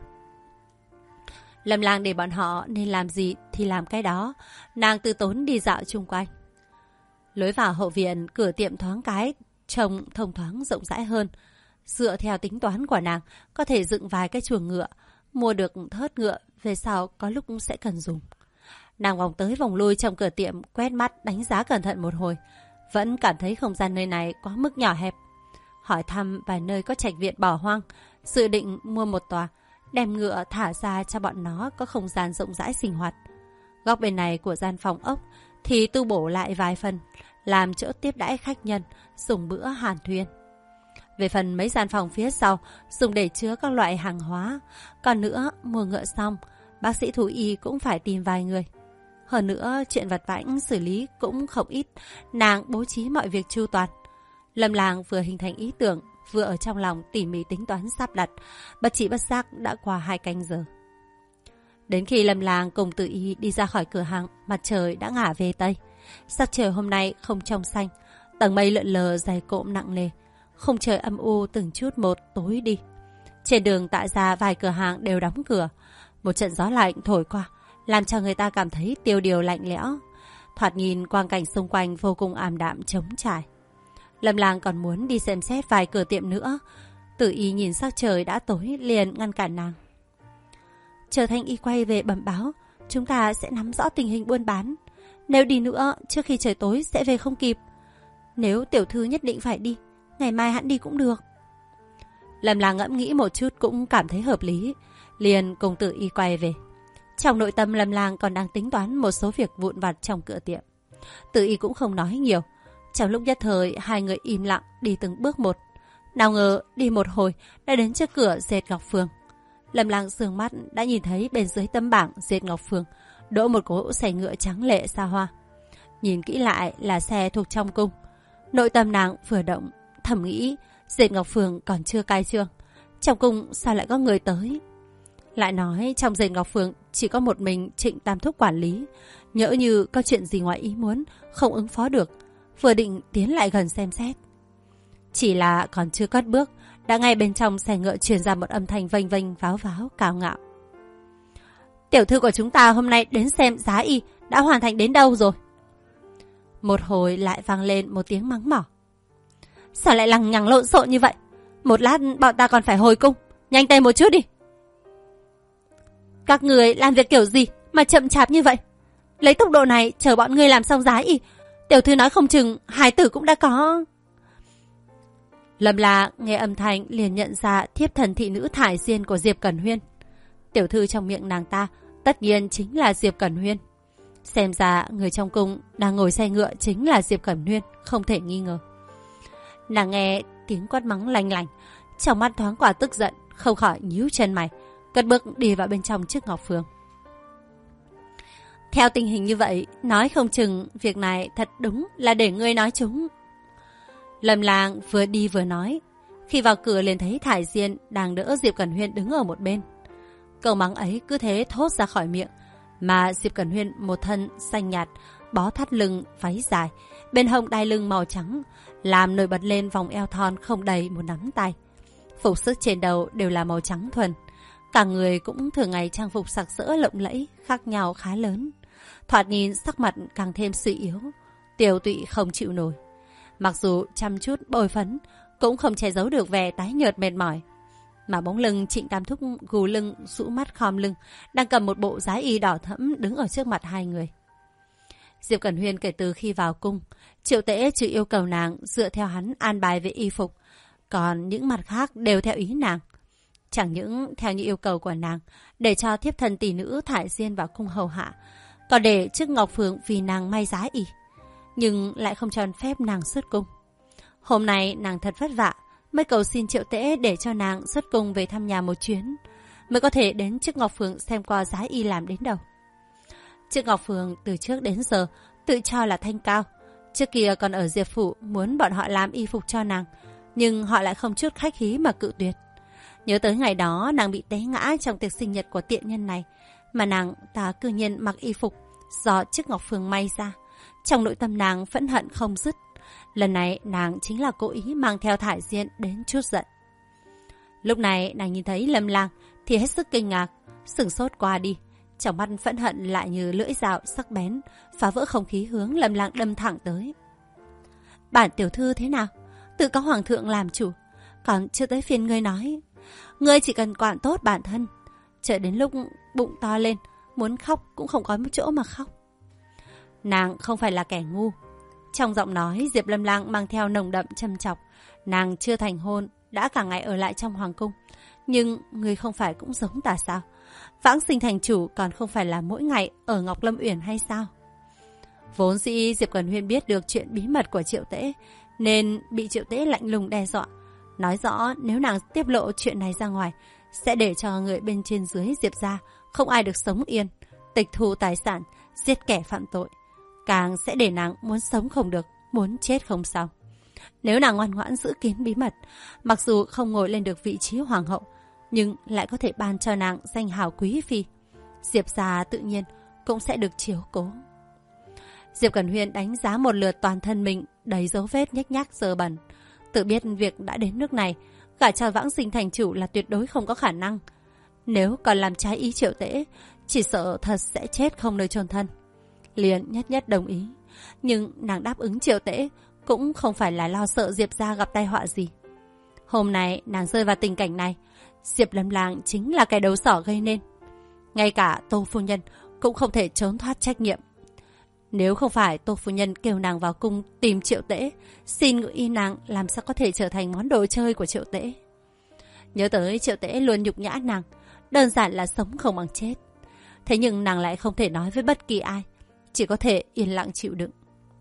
Lâm Lang để bọn họ nên làm gì thì làm cái đó, nàng từ tốn đi dạo chung quanh. Lối vào hậu viện, cửa tiệm thoáng cái trông thông thoáng rộng rãi hơn. Dựa theo tính toán của nàng, có thể dựng vài cái chuồng ngựa, mua được thớt ngựa, về sau có lúc sẽ cần dùng. Nàng vòng tới vòng lui trong cửa tiệm, quét mắt đánh giá cẩn thận một hồi, vẫn cảm thấy không gian nơi này quá mức nhỏ hẹp. Hỏi thăm vài nơi có trạch viện bỏ hoang, dự định mua một tòa, đem ngựa thả ra cho bọn nó có không gian rộng rãi sinh hoạt. Góc bên này của gian phòng ốc thì tu bổ lại vài phần, làm chỗ tiếp đãi khách nhân, dùng bữa hàn thuyên. Về phần mấy gian phòng phía sau, dùng để chứa các loại hàng hóa. Còn nữa, mua ngựa xong, bác sĩ thú y cũng phải tìm vài người. Hơn nữa, chuyện vặt vãnh xử lý cũng không ít, nàng bố trí mọi việc chu toàn. Lâm Lang vừa hình thành ý tưởng, vừa ở trong lòng tỉ mỉ tính toán sắp đặt, bất chỉ bất giác đã qua 2 canh giờ. Đến khi Lâm Lang cùng Tử Y đi ra khỏi cửa hàng, mặt trời đã ngả về Tây. Sắc trời hôm nay không trong xanh, tầng mây lượn lờ dày cộm nặng nề, khung trời âm u từng chút một tối đi. Trên đường Tạ Gia vài cửa hàng đều đóng cửa, một trận gió lạnh thổi qua, làm cho người ta cảm thấy tiêu điều lạnh lẽo. Thoạt nhìn quang cảnh xung quanh vô cùng ảm đạm trống trải. Lâm Lang còn muốn đi xem xét vài cửa tiệm nữa. Tử Y nhìn sắc trời đã tối liền ngăn cản nàng. Chờ Thanh Y quay về bẩm báo, chúng ta sẽ nắm rõ tình hình buôn bán. Nếu đi nữa, trước khi trời tối sẽ về không kịp. Nếu tiểu thư nhất định phải đi, ngày mai hẵng đi cũng được. Lâm Lang ngẫm nghĩ một chút cũng cảm thấy hợp lý, liền cùng Tử Y quay về. Trong nội tâm Lâm Lang còn đang tính toán một số việc vụn vặt trong cửa tiệm. Tử Y cũng không nói nhiều. Trong lúc nhất thời, hai người im lặng đi từng bước một. Nào ngờ đi một hồi đã đến trước cửa Dệt Ngọc Phường. Lâm Lang sương mắt đã nhìn thấy bên dưới tấm bảng Dệt Ngọc Phường đỗ một cỗ xe ngựa trắng lệ xa hoa. Nhìn kỹ lại là xe thuộc trong cung. Nội tâm nàng vừa động, thầm nghĩ Dệt Ngọc Phường còn chưa khai trương, trong cung sao lại có người tới. Lại nói trong Dệt Ngọc Phường chỉ có một mình Trịnh Tam Thúc quản lý, nhỡ như có chuyện gì ngoài ý muốn không ứng phó được, vừa định tiến lại gần xem xét. Chỉ là còn chưa cất bước, đã ngay bên trong xe ngựa truyền ra một âm thanh vênh vênh váo váo cao ngạo. Tiểu thư của chúng ta hôm nay đến xem giá y đã hoàn thành đến đâu rồi. Một hồi lại vang lên một tiếng mắng mỏ. Sao lại lằng nhằng lộn xộn như vậy? Một lát bọn ta còn phải hồi cung, nhanh tay một chút đi. Các người làm việc kiểu gì mà chậm chạp như vậy? Lấy tốc độ này chờ bọn người làm xong giá y, tiểu thư nói không chừng hài tử cũng đã có. Lâm Lang nghe âm thanh liền nhận ra thiếp thần thị nữ Thải Diên của Diệp Cẩn Huyên. Tiểu thư trong miệng nàng ta tất nhiên chính là Diệp Cẩn Huyên. Xem ra người trong cung đang ngồi xe ngựa chính là Diệp Cẩn Huyên, không thể nghi ngờ. Nàng nghe tiếng quát mắng lanh lành, trong mắt thoáng qua tức giận, không khỏi nhíu chân mày, cất bước đi vào bên trong trước Ngọc Phường. Theo tình hình như vậy, nói không chừng việc này thật đúng là để ngươi nói chúng. Lâm Lang vừa đi vừa nói, khi vào cửa liền thấy Thải Diên đang đỡ Diệp Cẩn Huyên đứng ở một bên. Câu mắng ấy cứ thế thốt ra khỏi miệng, mà Diệp Cẩn Huyên một thân xanh nhạt, bó thắt lưng, váy dài, bên hông đai lưng màu trắng, làm nổi bật lên vòng eo thon không đầy một nắm tay. Phục sức trên đầu đều là màu trắng thuần, cả người cũng thường ngày trang phục sặc sỡ lộng lẫy, khác nhau khá lớn. Thoạt nhìn sắc mặt càng thêm suy yếu, tiều tụy không chịu nổi. Mặc dù chăm chút bôi phấn, cũng không che giấu được vẻ tái nhợt mệt mỏi. Mà bóng lưng Trịnh Tam Thúc gù lưng, rũ mắt khom lưng, đang cầm một bộ giá y đỏ thẫm đứng ở trước mặt hai người. Diệp Cẩn Huyên kể từ khi vào cung, Triệu Tễ chỉ yêu cầu nàng dựa theo hắn an bài về y phục, còn những mặt khác đều theo ý nàng. Chẳng những theo như yêu cầu của nàng, để cho thiếp thần tỷ nữ Thải Diên vào cung hầu hạ, còn để trước Ngọc Phường vì nàng may giá y, nhưng lại không cho phép nàng xuất cung. Hôm nay nàng thật vất vả mới cầu xin Triệu Tễ để cho nàng xuất cung về thăm nhà một chuyến, mới có thể đến trước Ngọc Phường xem qua giá y làm đến đâu. Trước Ngọc Phường từ trước đến giờ tự cho là thanh cao, trước kia còn ở Diệp Phủ muốn bọn họ làm y phục cho nàng, nhưng họ lại không chút khách khí mà cự tuyệt. Nhớ tới ngày đó nàng bị té ngã trong tiệc sinh nhật của tiện nhân này, mà nàng ta cư nhiên mặc y phục do trước Ngọc Phường may ra. Trong nội tâm nàng phẫn hận không dứt. Lần này nàng chính là cố ý mang theo Thải Diên đến chút giận. Lúc này nàng nhìn thấy Lâm Lang thì hết sức kinh ngạc, sửng sốt qua đi, trong mắt phẫn hận lại như lưỡi dao sắc bén, phá vỡ không khí hướng Lâm Lang đâm thẳng tới. Bản tiểu thư thế nào? Tự có hoàng thượng làm chủ, còn chưa tới phiên ngươi nói. Ngươi chỉ cần quản tốt bản thân, chờ đến lúc bụng to lên, muốn khóc cũng không có một chỗ mà khóc. Nàng không phải là kẻ ngu. Trong giọng nói Diệp Lâm Lang mang theo nồng đậm châm chọc. Nàng chưa thành hôn, đã cả ngày ở lại trong hoàng cung, nhưng người không phải cũng giống ta sao? Vãng Sinh thành chủ còn không phải là mỗi ngày ở Ngọc Lâm Uyển hay sao? Vốn dĩ Diệp Cẩn Huyên biết được chuyện bí mật của Triệu Tễ, nên bị Triệu Tễ lạnh lùng đe dọa, nói rõ nếu nàng tiết lộ chuyện này ra ngoài, sẽ để cho người bên trên dưới Diệp gia không ai được sống yên, tịch thu tài sản, giết kẻ phạm tội. Càng sẽ để nàng muốn sống không được, muốn chết không xong. Nếu nàng ngoan ngoãn giữ kín bí mật, mặc dù không ngồi lên được vị trí hoàng hậu, nhưng lại có thể ban cho nàng danh hào quý phi, Diệp gia tự nhiên cũng sẽ được chiếu cố. Diệp Cẩn Huyên đánh giá một lượt toàn thân mình đầy dấu vết nhếch nhác dơ bẩn, tự biết việc đã đến nước này, gả cho Vãng Sinh thành chủ là tuyệt đối không có khả năng. Nếu còn làm trái ý Triệu Tễ, chỉ sợ thật sẽ chết không nơi chôn thân. Liền nhất nhất đồng ý, nhưng nàng đáp ứng Triệu Tễ cũng không phải là lo sợ Diệp gia gặp tai họa gì. Hôm nay nàng rơi vào tình cảnh này, Diệp Lâm Lang chính là kẻ đầu sỏ gây nên. Ngay cả Tô phu nhân cũng không thể trốn thoát trách nhiệm. Nếu không phải Tô phu nhân kêu nàng vào cung tìm Triệu Tễ, xin ngự y nàng làm sao có thể trở thành món đồ chơi của Triệu Tễ. Nhớ tới Triệu Tễ luôn nhục nhã nàng, đơn giản là sống không bằng chết. Thế nhưng nàng lại không thể nói với bất kỳ ai, chỉ có thể yên lặng chịu đựng.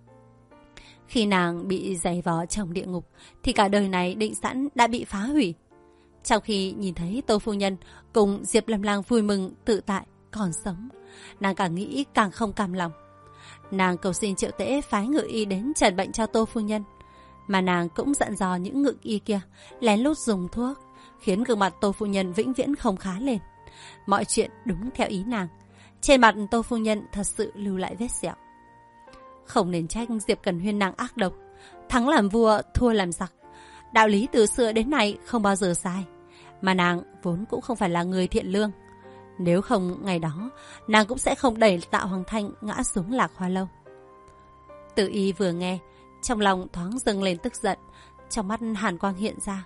Khi nàng bị giày vò trong địa ngục, thì cả đời này định sẵn đã bị phá hủy. Trong khi nhìn thấy Tô phu nhân cùng Diệp Lâm Lang vui mừng tự tại, còn sống, nàng càng nghĩ càng không cam lòng. Nàng cầu xin Triệu Tễ phái ngự y đến trần bệnh cho Tô phu nhân, mà nàng cũng dặn dò những ngự y kia lén lút dùng thuốc, khiến gương mặt Tô phu nhân vĩnh viễn không khá lên. Mọi chuyện đúng theo ý nàng. Trên mặt Tô phu nhân thật sự lưu lại vết sẹo. Không nên trách Diệp Cẩn Huyên nàng ác độc, thắng làm vua, thua làm giặc. Đạo lý từ xưa đến nay không bao giờ sai, mà nàng vốn cũng không phải là người thiện lương. Nếu không ngày đó, nàng cũng sẽ không đẩy Tạ Hoàng Thanh ngã xuống Lạc Hoa Lâu. Từ y vừa nghe, trong lòng thoáng dâng lên tức giận, trong mắt hàn quang hiện ra.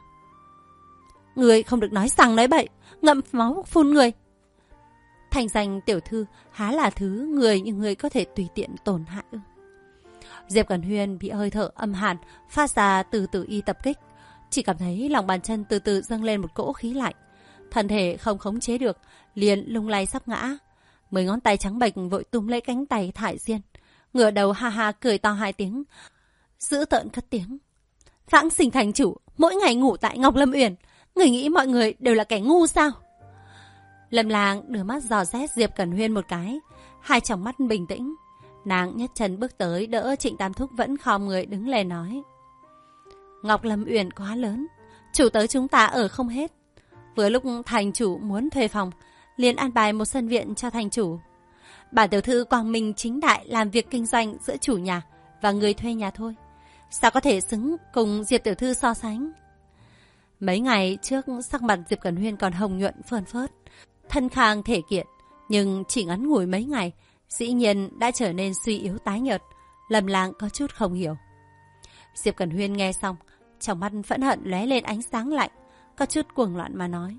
Người không được nói sằng nói bậy, ngậm máu phun người. Thành danh tiểu thư há là thứ người như người có thể tùy tiện tổn hại ư? Diệp Cẩn Huyên bị hơi thở âm hàn phát ra từ Tử y tập kích, chỉ cảm thấy lòng bàn chân từ từ dâng lên một cỗ khí lạnh, thân thể không khống chế được, liền lung lay sắp ngã. 10 ngón tay trắng bệch vội túm lấy cánh tay Thải Diên, ngửa đầu ha ha cười to 2 tiếng, dữ tợn cất tiếng. Vãng Sinh thành chủ mỗi ngày ngủ tại Ngọc Lâm Uyển, người nghĩ mọi người đều là kẻ ngu sao? Lâm Lang đưa mắt dò xét Diệp Cẩn Huyên một cái, hai tròng mắt bình tĩnh. Nàng nhấc chân bước tới đỡ Trịnh Tam Thúc vẫn khom người đứng lên nói. Ngọc Lâm Uyển quá lớn, chủ tớ chúng ta ở không hết. Vừa lúc thành chủ muốn thuê phòng, liền an bài một sân viện cho thành chủ. Bản tiểu thư quang minh chính đại làm việc kinh doanh giữa chủ nhà và người thuê nhà thôi, sao có thể xứng cùng Diệp tiểu thư so sánh. Mấy ngày trước sắc mặt Diệp Cẩn Huyên còn hồng nhuận phơn phớt, thân khang thể kiện, nhưng chỉ ngắn ngủi mấy ngày, dĩ nhiên đã trở nên suy yếu tái nhợt. Lâm Lang có chút không hiểu. Diệp Cẩn Huyên nghe xong, trong mắt phẫn hận lóe lên ánh sáng lạnh, có chút cuồng loạn mà nói.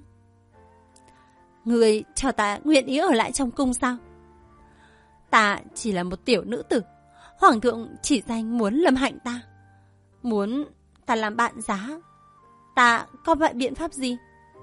Người cho ta nguyện ý ở lại trong cung sao? Ta chỉ là một tiểu nữ tử, hoàng thượng chỉ danh muốn lâm hạnh ta, muốn ta làm bạn giá, ta có vậy biện pháp gì?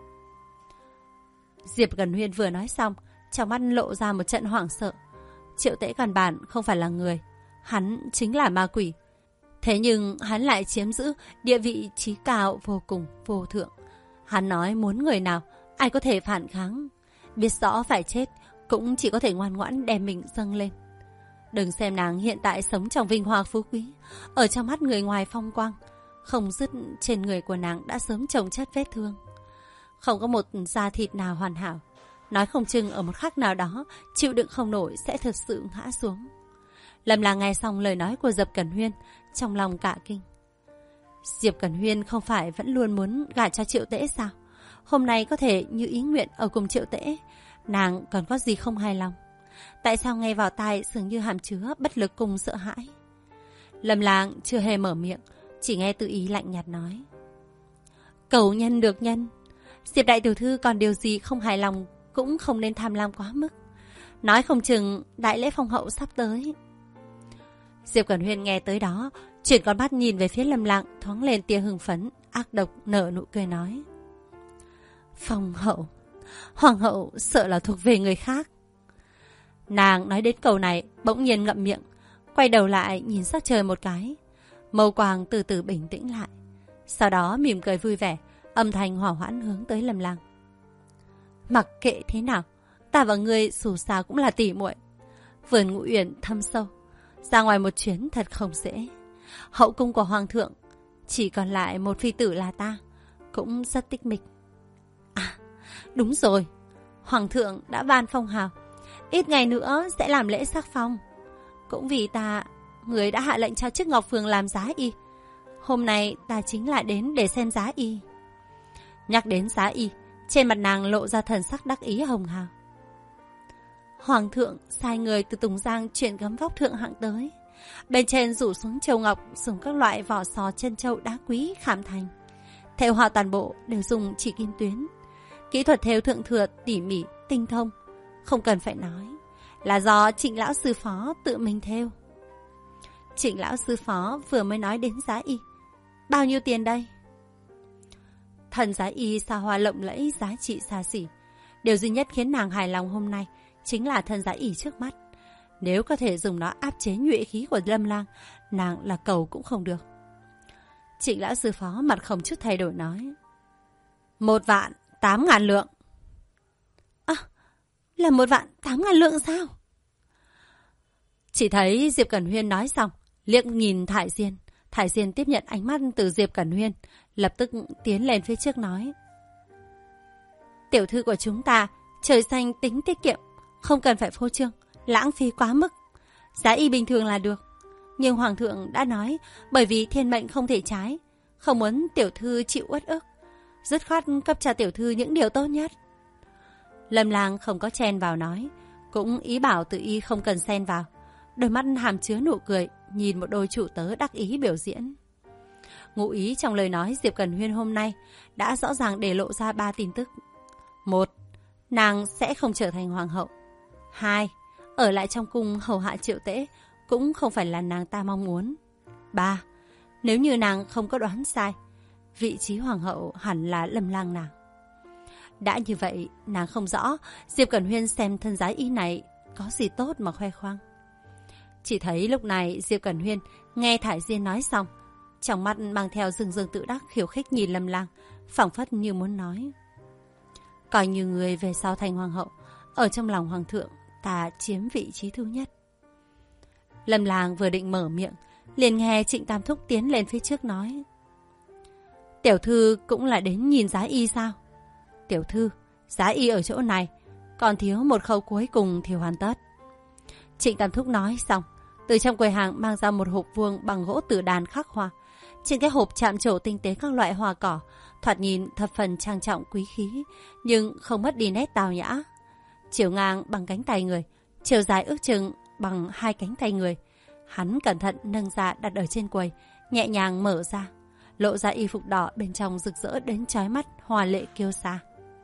Diệp Cẩn Huyên vừa nói xong, trong mắt lộ ra một trận hoảng sợ. Triệu Tễ căn bản không phải là người, hắn chính là ma quỷ. Thế nhưng hắn lại chiếm giữ địa vị trí cao vô cùng vô thượng. Hắn nói muốn người nào, ai có thể phản kháng. Biết rõ phải chết, cũng chỉ có thể ngoan ngoãn đem mình dâng lên. Đừng xem nàng hiện tại sống trong vinh hoa phú quý, ở trong mắt người ngoài phong quang, không dứt trên người của nàng đã sớm chồng chất vết thương. Không có một da thịt nào hoàn hảo, nói không chừng ở một khắc nào đó chịu đựng không nổi sẽ thật sự ngã xuống. Lâm Lang nghe xong lời nói của Diệp Cẩn Huyên, trong lòng cả kinh. Diệp Cẩn Huyên không phải vẫn luôn muốn gả cho Triệu Tễ sao? Hôm nay có thể như ý nguyện ở cùng Triệu Tễ, nàng còn có gì không hài lòng? Tại sao nghe vào tai dường như hàm chứa bất lực cùng sợ hãi? Lâm Lang chưa hề mở miệng, chỉ nghe Tự Ý lạnh nhạt nói. Cầu nhân được nhân, Diệp đại tiểu thư còn điều gì không hài lòng cũng không nên tham lam quá mức. Nói không chừng đại lễ phong hậu sắp tới. Diệp Cẩn Huyên nghe tới đó, chuyển con mắt nhìn về phía Lâm Lang, thoáng lên tia hưng phấn, ác độc nở nụ cười nói. Phong hậu, hoàng hậu sợ là thuộc về người khác. Nàng nói đến câu này, bỗng nhiên ngậm miệng, quay đầu lại nhìn sắc trời một cái. Mâu quang từ từ bình tĩnh lại, sau đó mỉm cười vui vẻ, âm thanh hỏa hoãn hướng tới Lâm Lang. Mặc kệ thế nào, ta và ngươi dù sao cũng là tỷ muội. Vườn Ngũ Uyển thâm sâu, ra ngoài một chuyến thật không dễ. Hậu cung của hoàng thượng chỉ còn lại một phi tử là ta, cũng rất tích mịch. À, đúng rồi, hoàng thượng đã ban phong hào, ít ngày nữa sẽ làm lễ sắc phong. Cũng vì ta, người đã hạ lệnh cho chức Ngọc Phường làm giá y. Hôm nay ta chính lại đến để xem giá y. Nhắc đến giá y, trên mặt nàng lộ ra thần sắc đắc ý hồng hào. Hoàng thượng sai người từ Tùng Giang chuyển gấm vóc thượng hạng tới. Bên trên rủ xuống châu ngọc, dùng các loại vỏ sò chân châu đá quý khảm thành. Thêu hoa toàn bộ đều dùng chỉ kim tuyến. Kỹ thuật thêu thượng thừa tỉ mỉ, tinh thông. Không cần phải nói, là do Trịnh lão sư phó tự mình thêu. Trịnh lão sư phó vừa mới nói đến giá y. Bao nhiêu tiền đây? Thần giá y xa hoa lộng lẫy, giá trị xa xỉ. Điều duy nhất khiến nàng hài lòng hôm nay chính là thân giá y trước mắt. Nếu có thể dùng nó áp chế nhuệ khí của Lâm Lang, nàng là cầu cũng không được. Trịnh lão sư phó mặt không chút thay đổi nói: 1.800.000 lượng. À, là 1.800.000 lượng sao? Chỉ thấy Diệp Cẩn Huyên nói xong, liếc nhìn Thải Diên. Thải Diên tiếp nhận ánh mắt từ Diệp Cẩn Huyên, lập tức tiến lên phía trước nói: Tiểu thư của chúng ta, trời xanh tính tiết kiệm, không cần phải phô trương, lãng phí quá mức. Giá y bình thường là được. Nhưng Hoàng thượng đã nói, bởi vì thiên mệnh không thể trái, không muốn tiểu thư chịu uất ức, dứt khoát cấp cho tiểu thư những điều tốt nhất. Lâm Lang không có chen vào nói, cũng ý bảo Từ Y không cần xen vào. Đôi mắt hàm chứa nụ cười, nhìn một đôi chủ tớ đắc ý biểu diễn. Ngụ ý trong lời nói Diệp Cẩn Huyên hôm nay đã rõ ràng để lộ ra 3 tin tức. 1. Nàng sẽ không trở thành hoàng hậu. 2. Ở lại trong cung hầu hạ Triệu Tễ cũng không phải là nàng ta mong muốn. 3. Nếu như nàng không có đoán sai, vị trí hoàng hậu hẳn là Lâm Lang nàng. Đã như vậy, nàng không rõ Diệp Cẩn Huyên xem thân giá y này có gì tốt mà khoe khoang. Chỉ thấy lúc này Diệp Cẩn Huyên nghe Thải Diên nói xong, trong mắt mang theo rưng rưng tự đắc khiêu khích nhìn Lâm Lang, phảng phất như muốn nói: Coi như người về sau thành hoàng hậu, ở trong lòng hoàng thượng ta chiếm vị trí thứ nhất. Lâm Lang vừa định mở miệng, liền nghe Trịnh Tam Thúc tiến lên phía trước nói: Tiểu thư cũng là đến nhìn giá y sao? Tiểu thư, giá y ở chỗ này, còn thiếu một khâu cuối cùng thì hoàn tất. Trịnh Tam Thúc nói xong, từ trong quầy hàng mang ra một hộp vuông bằng gỗ tử đàn khắc hoa. Trên cái hộp chạm trổ tinh tế các loại hoa cỏ, thoạt nhìn thập phần trang trọng quý khí, nhưng không mất đi nét tào nhã. Chiều ngang bằng cánh tay người, chiều dài ước chừng bằng 2 cánh tay người. Hắn cẩn thận nâng ra đặt ở trên quầy, nhẹ nhàng mở ra, lộ ra y phục đỏ bên trong rực rỡ đến chói mắt, hoa lệ kiêu sa.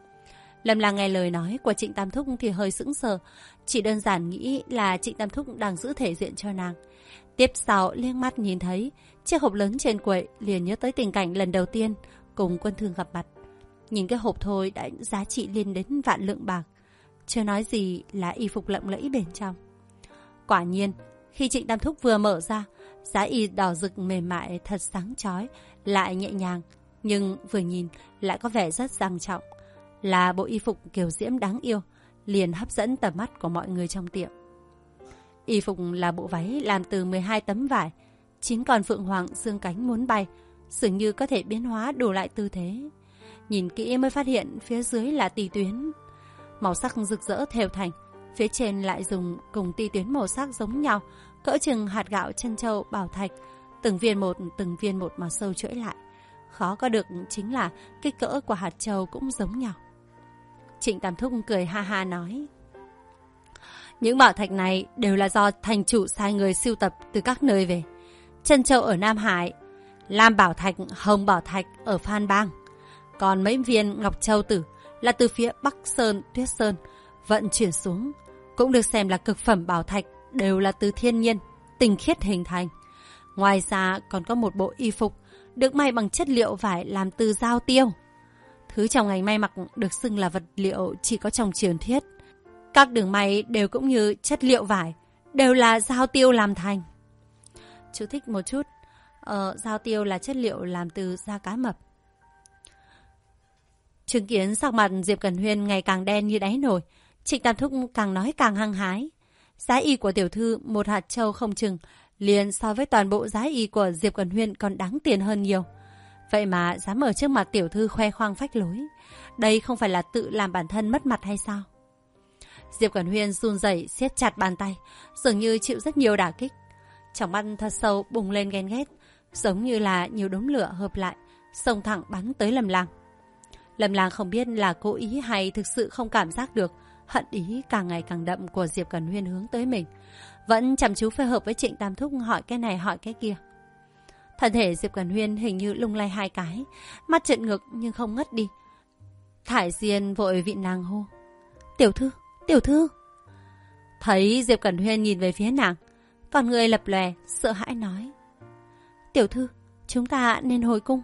Lâm Lang nghe lời nói của Trịnh Tam Thúc thì hơi sững sờ, chỉ đơn giản nghĩ là Trịnh Tam Thúc đang giữ thể diện cho nàng. Tiếp sau liếc mắt nhìn thấy chiếc hộp lớn trên quầy, liền nhớ tới tình cảnh lần đầu tiên cùng Quân Thương gặp mặt. Nhìn cái hộp thôi đã giá trị lên đến vạn lượng bạc, chưa nói gì là y phục lộng lẫy bên trong. Quả nhiên, khi Trịnh Tam Thúc vừa mở ra, giá y đỏ rực mềm mại thật sáng chói, lại nhẹ nhàng, nhưng vừa nhìn lại có vẻ rất sang trọng. Là bộ y phục kiều diễm đáng yêu, liền hấp dẫn tầm mắt của mọi người trong tiệm. Y phục là bộ váy làm từ 12 tấm vải, 9 con phượng hoàng dương cánh muốn bay, dường như có thể biến hóa đủ lại tư thế. Nhìn kỹ mới phát hiện phía dưới là tì tuyến, màu sắc rực rỡ thêu thành, phía trên lại dùng cùng tì tuyến màu sắc giống nhau, cỡ chừng hạt gạo chân châu bảo thạch, từng viên một mà sâu chuỗi lại. Khó có được chính là kích cỡ của hạt châu cũng giống nhau. Trịnh Tam Thúc cười ha ha nói: Những bảo thạch này đều là do thành chủ sai người sưu tập từ các nơi về. Chân châu ở Nam Hải, lam bảo thạch, hồng bảo thạch ở Phan Bang, còn mấy viên ngọc châu tử là từ phía Bắc Sơn, Tuyết Sơn vận chuyển xuống, cũng được xem là cực phẩm bảo thạch, đều là từ thiên nhiên tinh khiết hình thành. Ngoài ra còn có một bộ y phục được may bằng chất liệu vải làm từ dao tiêu. Thứ trong ngành may mặc được xưng là vật liệu chỉ có trong truyền thuyết. Các đường may đều cũng như chất liệu vải, đều là dao tiêu làm thành. Chú thích một chút, dao tiêu là chất liệu làm từ da cá mập. Chứng kiến sắc mặt Diệp Cẩn Huyên ngày càng đen như đáy nồi, Trịnh Tam Thúc càng nói càng hăng hái. Giá y của tiểu thư một hạt châu không chừng, liền so với toàn bộ giá y của Diệp Cẩn Huyên còn đáng tiền hơn nhiều. Vậy mà dám ở trước mặt tiểu thư khoe khoang phách lối, đây không phải là tự làm bản thân mất mặt hay sao? Diệp Cẩn Huyên run rẩy siết chặt bàn tay, dường như chịu rất nhiều đả kích. Trong mắt thật sâu bùng lên ghen ghét, giống như là nhiều đốm lửa hợp lại, xông thẳng bắn tới Lâm Lang. Lâm Lang không biết là cố ý hay thực sự không cảm giác được hận ý càng ngày càng đậm của Diệp Cẩn Huyên hướng tới mình, vẫn chăm chú phối hợp với Trịnh Tam Thúc hỏi cái này hỏi cái kia. Thân thể Diệp Cẩn Huyên hình như lung lay 2 cái, mắt trợn ngược nhưng không ngất đi. Thải Diên vội vịn nàng hô: Tiểu thư, tiểu thư. Thấy Diệp Cẩn Huyên nhìn về phía nàng, Còn người lập lòe, sợ hãi nói: Tiểu thư, chúng ta nên hồi cung.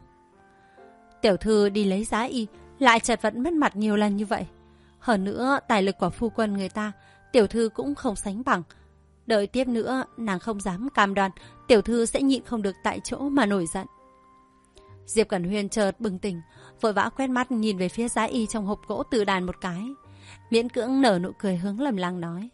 Tiểu thư đi lấy giá y, lại chật vật mất mặt nhiều lần như vậy. Hơn nữa, tài lực của phu quân người ta, tiểu thư cũng không sánh bằng. Đợi tiếp nữa, nàng không dám cam đoan tiểu thư sẽ nhịn không được tại chỗ mà nổi giận. Diệp Cẩn Huyên chợt bừng tỉnh, vội vã quét mắt nhìn về phía giá y trong hộp gỗ tự đàn một cái, miễn cưỡng nở nụ cười hướng Lâm Lang nói: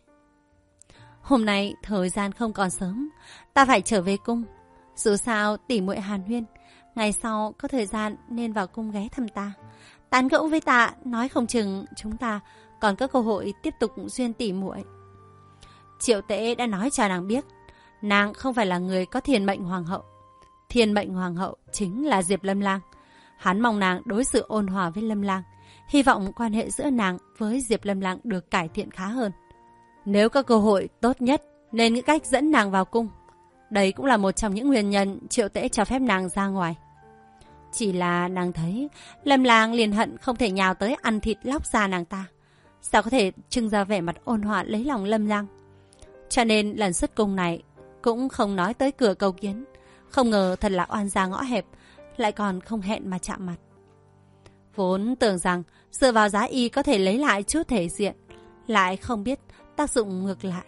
Hôm nay thời gian không còn sớm, ta phải trở về cung. Dù sao tỉ muội hàn huyên, ngày sau có thời gian nên vào cung ghé thăm ta, tán gẫu với ta, nói không chừng chúng ta còn có cơ hội tiếp tục duyên tỉ muội. Triệu Tễ đã nói cho nàng biết, nàng không phải là người có thiên mệnh hoàng hậu. Thiên mệnh hoàng hậu chính là Diệp Lâm Lang. Hắn mong nàng đối xử ôn hòa với Lâm Lang, hy vọng quan hệ giữa nàng với Diệp Lâm Lang được cải thiện khá hơn. Nếu có cơ hội, tốt nhất nên nghĩ cách dẫn nàng vào cung. Đấy cũng là một trong những nguyên nhân Triệu Tễ cho phép nàng ra ngoài. Chỉ là nàng thấy Lâm Lang liền hận không thể nhào tới ăn thịt lóc da nàng ta. Sao có thể trưng ra vẻ mặt ôn hòa lấy lòng Lâm Lang. Cho nên lần xuất cung này cũng không nói tới cửa cầu kiến. Không ngờ thật là oan gia ngõ hẹp, lại còn không hẹn mà chạm mặt. Vốn tưởng rằng dựa vào giá y có thể lấy lại chút thể diện, lại không biết tác dụng ngược lại.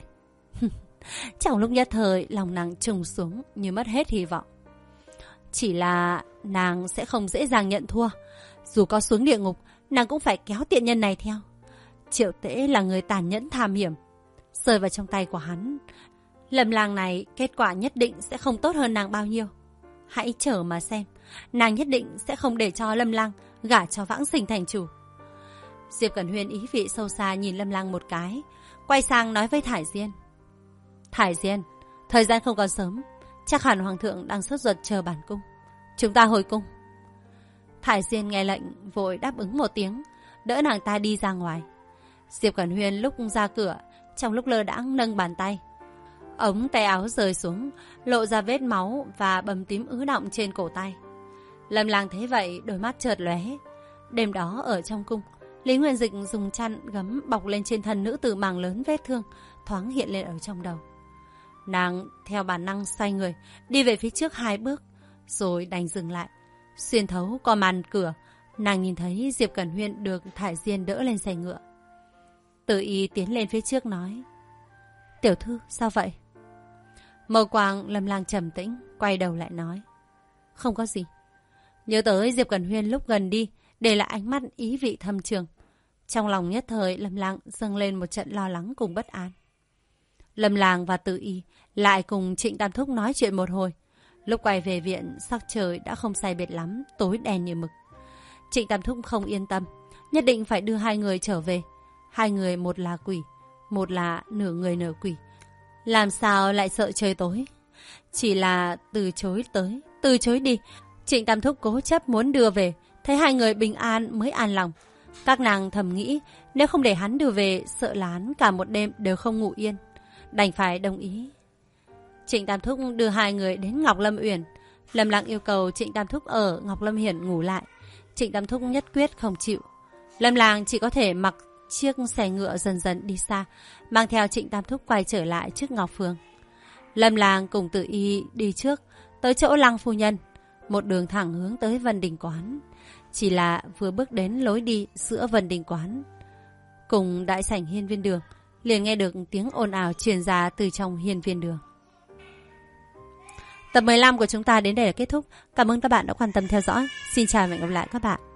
Trong lúc nhất thời, lòng nàng trùng xuống như mất hết hy vọng. Chỉ là nàng sẽ không dễ dàng nhận thua. Dù có xuống địa ngục, nàng cũng phải kéo tiện nhân này theo. Triệu Tễ là người tàn nhẫn tham hiểm. Rơi vào trong tay của hắn, Lâm Lang này kết quả nhất định sẽ không tốt hơn nàng bao nhiêu. Hãy chờ mà xem, nàng nhất định sẽ không để cho Lâm Lang gả cho Vãng Sinh thành chủ. Diệp Cẩn Huyên ý vị sâu xa nhìn Lâm Lang một cái, quay sang nói với Thải Diên: Thải Diên, thời gian không còn sớm, chắc hẳn hoàng thượng đang sốt ruột chờ bản cung. Chúng ta hồi cung. Thải Diên nghe lệnh vội đáp ứng một tiếng, đỡ nàng ta đi ra ngoài. Diệp Cẩn Huyên lúc ra cửa, trong lúc lơ đãng nâng bàn tay, ống tay áo rơi xuống, lộ ra vết máu và bầm tím ứ đọng trên cổ tay. Lâm Lang thấy vậy, đôi mắt chợt lóe. Đêm đó ở trong cung, Lý Nguyên Dịch dùng chăn gấm bọc lên trên thân nữ tử mảng lớn vết thương, thoáng hiện lên ở trong đầu. Nàng theo bản năng xoay người, đi về phía trước 2 bước, rồi đành dừng lại. Xuyên thấu qua màn cửa, nàng nhìn thấy Diệp Cẩn Huyên được Thải Diên đỡ lên xe ngựa. Từ Y tiến lên phía trước nói: Tiểu thư, sao vậy? Mâu quang Lâm Lang trầm tĩnh, quay đầu lại nói: Không có gì. Nhớ tới Diệp Cẩn Huyên lúc gần đi, để lại ánh mắt ý vị thâm trường. Trong lòng nhất thời Lâm Lang dâng lên một trận lo lắng cùng bất an. Lâm Lang và Từ Y lại cùng Trịnh Tam Thúc nói chuyện một hồi. Lúc quay về viện, sắc trời đã không sai biệt lắm, tối đen như mực. Trịnh Tam Thúc không yên tâm, nhất định phải đưa 2 người trở về. 2 người, một là quỷ, một là nửa người nửa quỷ. Làm sao lại sợ trời tối? Chỉ là từ chối đi. Trịnh Tam Thúc cố chấp muốn đưa về, thấy 2 người bình an mới an lòng. Các nàng thầm nghĩ, nếu không để hắn đưa về, sợ là hắn cả một đêm đều không ngủ yên. Đành phải đồng ý. Trịnh Tam Thúc đưa 2 người đến Ngọc Lâm Uyển. Lâm Lang yêu cầu Trịnh Tam Thúc ở Ngọc Lâm Hiển ngủ lại. Trịnh Tam Thúc nhất quyết không chịu. Lâm Lang chỉ có thể mặc chiếc xe ngựa dần dần đi xa, mang theo Trịnh Tam Thúc quay trở lại trước Ngọc Phường. Lâm Lang cùng Từ Y đi trước, tới chỗ Lăng phu nhân, một đường thẳng hướng tới Vân Đình Quán. Chỉ là vừa bước đến lối đi giữa Vân Đình Quán cùng đại sảnh Hiên Viên Đường, liền nghe được tiếng ồn ào truyền ra từ trong Hiên Viên Đường. Tập 15 của chúng ta đến đây là kết thúc. Cảm ơn các bạn đã quan tâm theo dõi. Xin chào và hẹn gặp lại các bạn.